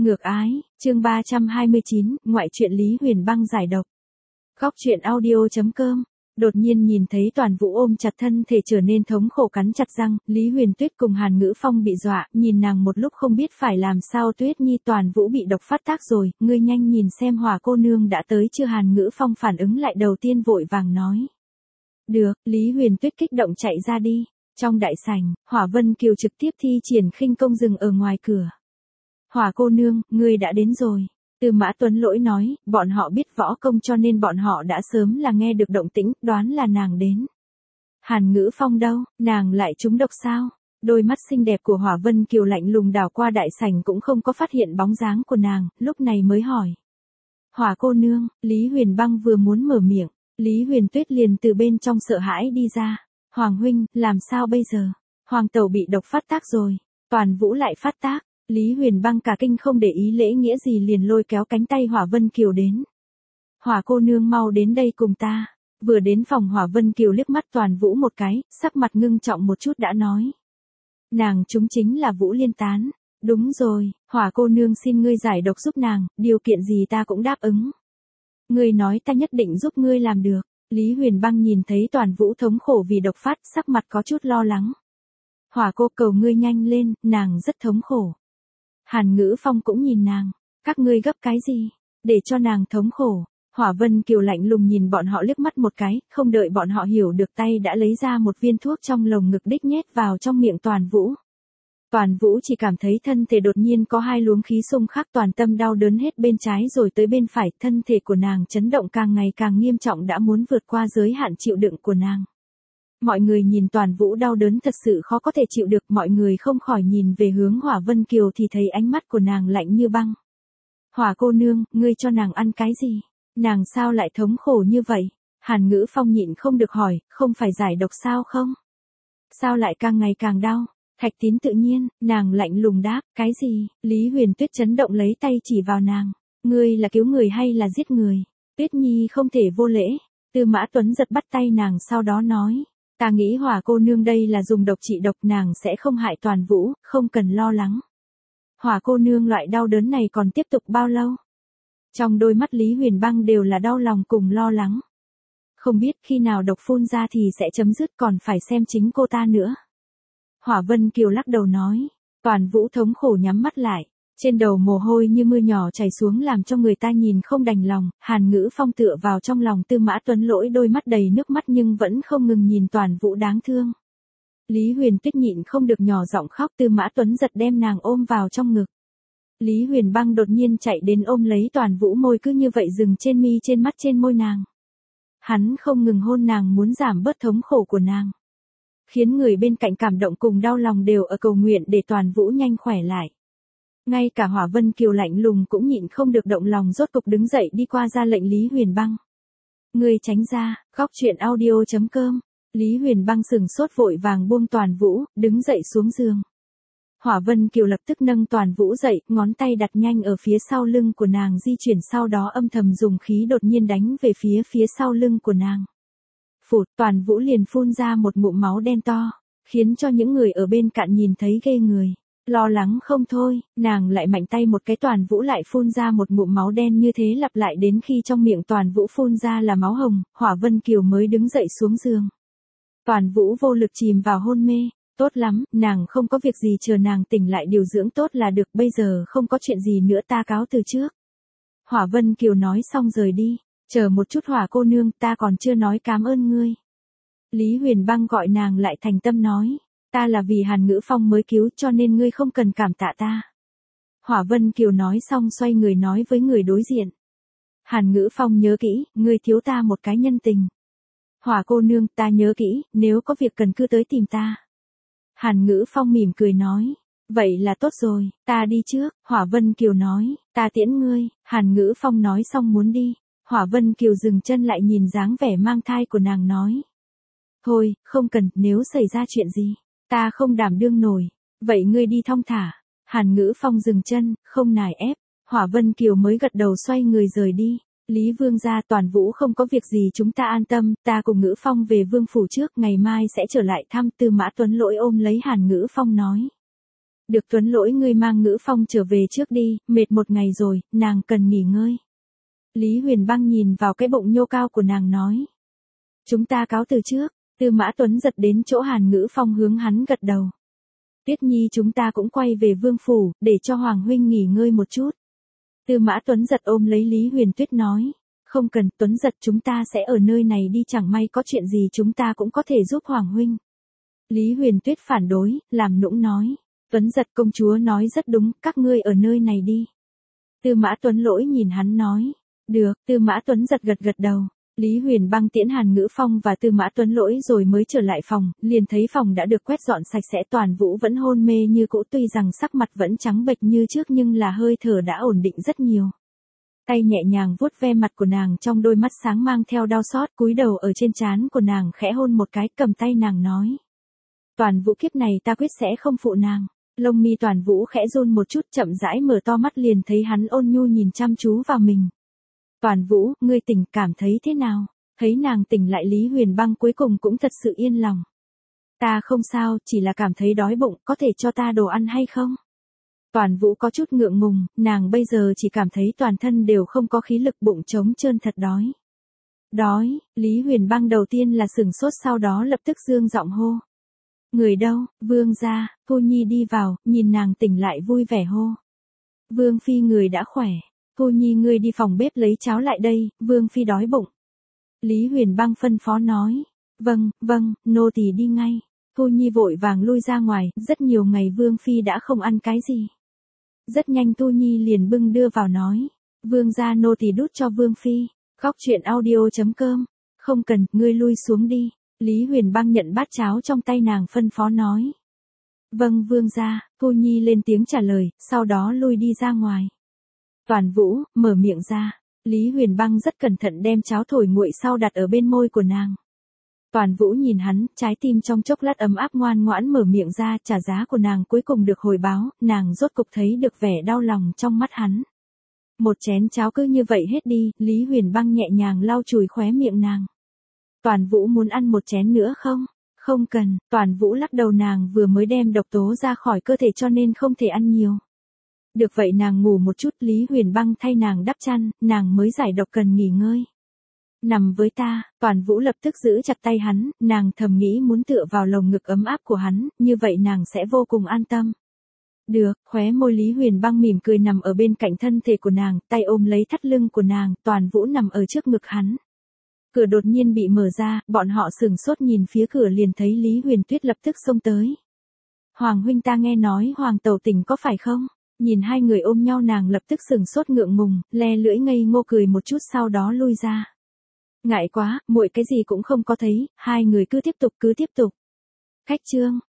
Ngược ái, chương 329, ngoại truyện Lý Huyền Băng giải độc. Góc truyện audio.com. Đột nhiên nhìn thấy Toàn Vũ ôm chặt thân thể trở nên thống khổ cắn chặt răng, Lý Huyền Tuyết cùng Hàn Ngữ Phong bị dọa, nhìn nàng một lúc không biết phải làm sao. Tuyết Nhi, Toàn Vũ bị độc phát tác rồi, ngươi nhanh nhìn xem Hỏa cô nương đã tới chưa. Hàn Ngữ Phong phản ứng lại đầu tiên vội vàng nói. Được, Lý Huyền Tuyết kích động chạy ra đi. Trong đại sảnh, Hỏa Vân Kiều trực tiếp thi triển khinh công dừng ở ngoài cửa. Hỏa cô nương, ngươi đã đến rồi. Tư Mã Tuấn Lỗi nói, bọn họ biết võ công cho nên bọn họ đã sớm là nghe được động tĩnh, đoán là nàng đến. Hàn Ngữ Phong đâu, nàng lại trúng độc sao? Đôi mắt xinh đẹp của Hỏa Vân Kiều lạnh lùng đảo qua đại sảnh cũng không có phát hiện bóng dáng của nàng, lúc này mới hỏi. Hỏa cô nương, Lý Huyền Băng vừa muốn mở miệng, Lý Huyền Tuyết liền từ bên trong sợ hãi đi ra. Hoàng huynh, làm sao bây giờ? Hoàng tẩu bị độc phát tác rồi, Toàn Vũ lại phát tác. Lý Huyền Băng cả kinh không để ý lễ nghĩa gì liền lôi kéo cánh tay Hỏa Vân Kiều đến. Hỏa cô nương mau đến đây cùng ta. Vừa đến phòng Hỏa Vân Kiều liếc mắt Toàn Vũ một cái, sắc mặt ngưng trọng một chút đã nói. Nàng chúng chính là Vũ Liên Tán. Đúng rồi, Hỏa cô nương xin ngươi giải độc giúp nàng, điều kiện gì ta cũng đáp ứng. Ngươi nói ta nhất định giúp ngươi làm được. Lý Huyền Băng nhìn thấy Toàn Vũ thống khổ vì độc phát, sắc mặt có chút lo lắng. Hỏa cô cầu ngươi nhanh lên, nàng rất thống khổ. Hàn Ngữ Phong cũng nhìn nàng, các ngươi gấp cái gì, để cho nàng thống khổ. Hỏa Vân Kiều lạnh lùng nhìn bọn họ liếc mắt một cái, không đợi bọn họ hiểu được tay đã lấy ra một viên thuốc trong lồng ngực đích nhét vào trong miệng Toàn Vũ. Toàn Vũ chỉ cảm thấy thân thể đột nhiên có hai luồng khí xung khắc, toàn tâm đau đớn hết bên trái rồi tới bên phải, thân thể của nàng chấn động càng ngày càng nghiêm trọng đã muốn vượt qua giới hạn chịu đựng của nàng. Mọi người nhìn Toàn Vũ đau đớn thật sự khó có thể chịu được, mọi người không khỏi nhìn về hướng Hỏa Vân Kiều thì thấy ánh mắt của nàng lạnh như băng. Hỏa cô nương, ngươi cho nàng ăn cái gì? Nàng sao lại thống khổ như vậy? Hàn Ngữ Phong nhịn không được hỏi, không phải giải độc sao không? Sao lại càng ngày càng đau? Thạch Tín tự nhiên, nàng lạnh lùng đáp, cái gì? Lý Huyền Tuyết chấn động lấy tay chỉ vào nàng. Ngươi là cứu người hay là giết người? Tuyết Nhi không thể vô lễ. Tư Mã Tuấn giật bắt tay nàng sau đó nói. Ta nghĩ Hỏa cô nương đây là dùng độc trị độc, nàng sẽ không hại Toàn Vũ, không cần lo lắng. Hỏa cô nương loại đau đớn này còn tiếp tục bao lâu? Trong đôi mắt Lý Huyền Băng đều là đau lòng cùng lo lắng. Không biết khi nào độc phun ra thì sẽ chấm dứt, còn phải xem chính cô ta nữa. Hỏa Vân Kiều lắc đầu nói. Toàn Vũ thống khổ nhắm mắt lại. Trên đầu mồ hôi như mưa nhỏ chảy xuống làm cho người ta nhìn không đành lòng. Hàn Ngữ Phong tựa vào trong lòng Tư Mã Tuấn Lỗi, đôi mắt đầy nước mắt nhưng vẫn không ngừng nhìn Toàn Vũ đáng thương. Lý Huyền Tuyết nhịn không được nhỏ giọng khóc, Tư Mã Tuấn giật đem nàng ôm vào trong ngực. Lý Huyền Băng đột nhiên chạy đến ôm lấy Toàn Vũ, môi cứ như vậy dừng trên mi trên mắt trên môi nàng. Hắn không ngừng hôn nàng muốn giảm bớt thống khổ của nàng. Khiến người bên cạnh cảm động cùng đau lòng đều ở cầu nguyện để Toàn Vũ nhanh khỏe lại. Ngay cả Hỏa Vân Kiều lạnh lùng cũng nhịn không được động lòng, rốt cục đứng dậy đi qua ra lệnh Lý Huyền Băng. Ngươi tránh ra. Góc truyện audio.com. Lý Huyền Băng sừng sốt vội vàng buông Toàn Vũ, đứng dậy xuống giường. Hỏa Vân Kiều lập tức nâng Toàn Vũ dậy, ngón tay đặt nhanh ở phía sau lưng của nàng di chuyển, sau đó âm thầm dùng khí đột nhiên đánh về phía sau lưng của nàng. Phụt, Toàn Vũ liền phun ra một ngụm máu đen to, khiến cho những người ở bên cạnh nhìn thấy ghê người. Lo lắng không thôi, nàng lại mạnh tay một cái, Toàn Vũ lại phun ra một ngụm máu đen, như thế lặp lại đến khi trong miệng Toàn Vũ phun ra là máu hồng, Hỏa Vân Kiều mới đứng dậy xuống giường. Toàn Vũ vô lực chìm vào hôn mê. Tốt lắm, nàng không có việc gì, chờ nàng tỉnh lại điều dưỡng tốt là được, bây giờ không có chuyện gì nữa, ta cáo từ trước. Hỏa Vân Kiều nói xong rời đi. Chờ một chút Hỏa cô nương, ta còn chưa nói cảm ơn ngươi. Lý Huyền Băng gọi nàng lại thành tâm nói. Ta là vì Hàn Ngữ Phong mới cứu cho nên ngươi không cần cảm tạ ta. Hỏa Vân Kiều nói xong xoay người nói với người đối diện. Hàn Ngữ Phong nhớ kỹ, ngươi thiếu ta một cái nhân tình. Hỏa cô nương, ta nhớ kỹ, nếu có việc cần cứ tới tìm ta. Hàn Ngữ Phong mỉm cười nói. Vậy là tốt rồi, ta đi trước. Hỏa Vân Kiều nói, ta tiễn ngươi. Hàn Ngữ Phong nói xong muốn đi. Hỏa Vân Kiều dừng chân lại nhìn dáng vẻ mang thai của nàng nói. Thôi, không cần, nếu xảy ra chuyện gì, ta không đảm đương nổi. Vậy ngươi đi thong thả. Hàn Ngữ Phong dừng chân, không nài ép. Hỏa Vân Kiều mới gật đầu xoay người rời đi. Lý Vương gia, Toàn Vũ không có việc gì, chúng ta an tâm, ta cùng Ngữ Phong về Vương phủ trước, ngày mai sẽ trở lại thăm. Tư Mã Tuấn Lỗi ôm lấy Hàn Ngữ Phong nói. Được Tuấn Lỗi ngươi mang Ngữ Phong trở về trước đi, mệt một ngày rồi, nàng cần nghỉ ngơi. Lý Huyền Băng nhìn vào cái bụng nhô cao của nàng nói. Chúng ta cáo từ trước, Tư Mã Tuấn giật đến chỗ Hàn Ngữ Phong hướng hắn gật đầu. Tuyết Nhi chúng ta cũng quay về vương phủ, để cho Hoàng huynh nghỉ ngơi một chút. Tư Mã Tuấn giật ôm lấy Lý Huyền Tuyết nói. Không cần, Tuấn giật chúng ta sẽ ở nơi này đi, chẳng may có chuyện gì chúng ta cũng có thể giúp Hoàng huynh. Lý Huyền Tuyết phản đối, làm nũng nói. Tuấn giật công chúa nói rất đúng, các ngươi ở nơi này đi. Tư Mã Tuấn Lỗi nhìn hắn nói. Được, Tư Mã Tuấn giật gật gật đầu. Lý Huyền Băng tiễn Hàn Ngữ Phong và Tư Mã Tuấn Lỗi rồi mới trở lại phòng, liền thấy phòng đã được quét dọn sạch sẽ, Toàn Vũ vẫn hôn mê như cũ, tuy rằng sắc mặt vẫn trắng bệch như trước nhưng là hơi thở đã ổn định rất nhiều. Tay nhẹ nhàng vuốt ve mặt của nàng, trong đôi mắt sáng mang theo đau xót, cúi đầu ở trên trán của nàng khẽ hôn một cái, cầm tay nàng nói. Toàn Vũ kiếp này ta quyết sẽ không phụ nàng. Lông mi Toàn Vũ khẽ run một chút, chậm rãi mở to mắt, liền thấy hắn ôn nhu nhìn chăm chú vào mình. Toàn Vũ, ngươi tỉnh, cảm thấy thế nào? Thấy nàng tỉnh lại, Lý Huyền Băng cuối cùng cũng thật sự yên lòng. Ta không sao, chỉ là cảm thấy đói bụng, có thể cho ta đồ ăn hay không? Toàn Vũ có chút ngượng ngùng, nàng bây giờ chỉ cảm thấy toàn thân đều không có khí lực, bụng trống trơn, thật đói. Đói, Lý Huyền Băng đầu tiên là sửng sốt, sau đó lập tức dương giọng hô. Người đâu, vương gia, cô nhi đi vào, nhìn nàng tỉnh lại vui vẻ hô. Vương phi người đã khỏe. Cô nhi ngươi đi phòng bếp lấy cháo lại đây, vương phi đói bụng. Lý Huyền Băng phân phó nói. Vâng, nô tỳ đi ngay. Cô nhi vội vàng lui ra ngoài, rất nhiều ngày vương phi đã không ăn cái gì. Rất nhanh Tô Nhi liền bưng đưa vào nói. Vương gia, nô tỳ đút cho vương phi. Khóc chuyện audio.com. Không cần, ngươi lui xuống đi. Lý Huyền Băng nhận bát cháo trong tay nàng, phân phó nói. Vâng vương gia, Tô Nhi lên tiếng trả lời, sau đó lui đi ra ngoài. Toàn Vũ, mở miệng ra. Lý Huyền Băng rất cẩn thận đem cháo thổi nguội sau đặt ở bên môi của nàng. Toàn Vũ nhìn hắn, trái tim trong chốc lát ấm áp, ngoan ngoãn mở miệng ra, trả giá của nàng cuối cùng được hồi báo, nàng rốt cục thấy được vẻ đau lòng trong mắt hắn. Một chén cháo cứ như vậy hết đi, Lý Huyền Băng nhẹ nhàng lau chùi khóe miệng nàng. Toàn Vũ muốn ăn một chén nữa không? Không cần, Toàn Vũ lắc đầu, nàng vừa mới đem độc tố ra khỏi cơ thể cho nên không thể ăn nhiều. Được vậy nàng ngủ một chút, Lý Huyền Băng thay nàng đắp chăn, nàng mới giải độc cần nghỉ ngơi. Nằm với ta, Toàn Vũ lập tức giữ chặt tay hắn, nàng thầm nghĩ muốn tựa vào lồng ngực ấm áp của hắn, như vậy nàng sẽ vô cùng an tâm. Được, khóe môi Lý Huyền Băng mỉm cười nằm ở bên cạnh thân thể của nàng, tay ôm lấy thắt lưng của nàng, Toàn Vũ nằm ở trước ngực hắn. Cửa đột nhiên bị mở ra, bọn họ sửng sốt nhìn phía cửa liền thấy Lý Huyền Tuyết lập tức xông tới. Hoàng huynh, ta nghe nói Hoàng tẩu tỉnh có phải không? Nhìn hai người ôm nhau, nàng lập tức sửng sốt ngượng ngùng, le lưỡi ngây ngô cười một chút sau đó lui ra. Ngại quá, muội cái gì cũng không có thấy, hai người cứ tiếp tục. Khách trương,